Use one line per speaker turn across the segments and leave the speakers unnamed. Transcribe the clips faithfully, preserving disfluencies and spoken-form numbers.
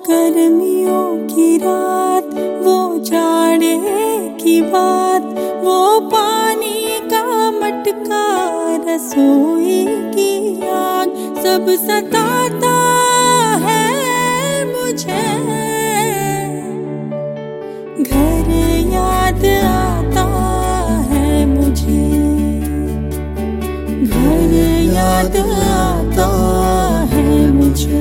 गर्मियों की रात, वो जाड़े की बात, वो पानी का मटका, रसोई की आग, सब सताता है मुझे। घर याद आता है मुझे, घर याद आता है मुझे।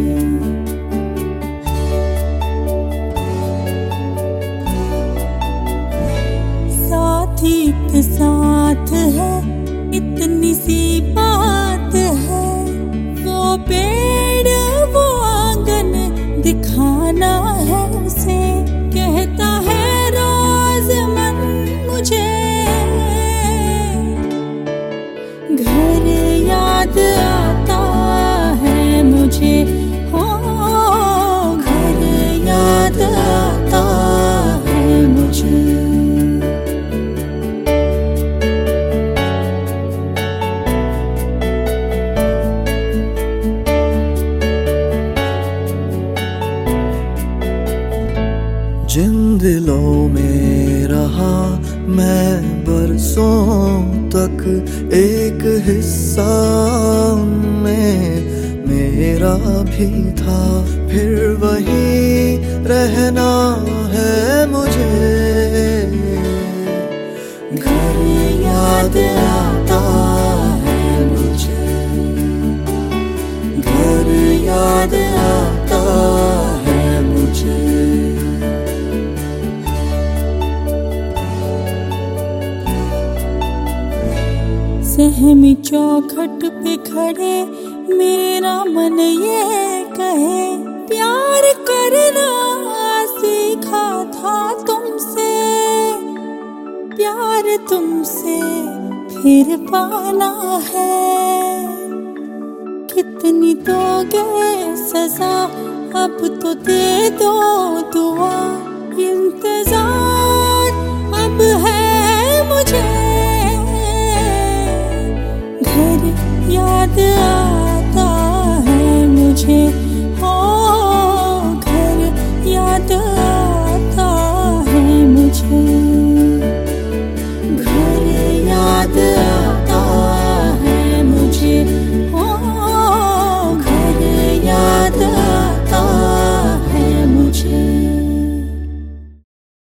एक साथ है, इतनी सी बात है, वो पेड़ वो आंगन दिखाना है उसे, कहता है रोज मन मुझे। घर याद आता है मुझे, हो घर याद आता है मुझे।
जिन दिलों में रहा मैं बरसों तक, एक हिस्सा में मेरा भी था, फिर वही रहना है मुझे। घर याद आता है मुझे, घर याद आता है मुझे।
सहमी चौखट पे खड़े मेरा मन ये कहे, प्यार करना सीखा था तुमसे, प्यार तुमसे फिर पाना है। कितनी दोगे सजा, अब तो दे दो दुआ, इंतजार अब है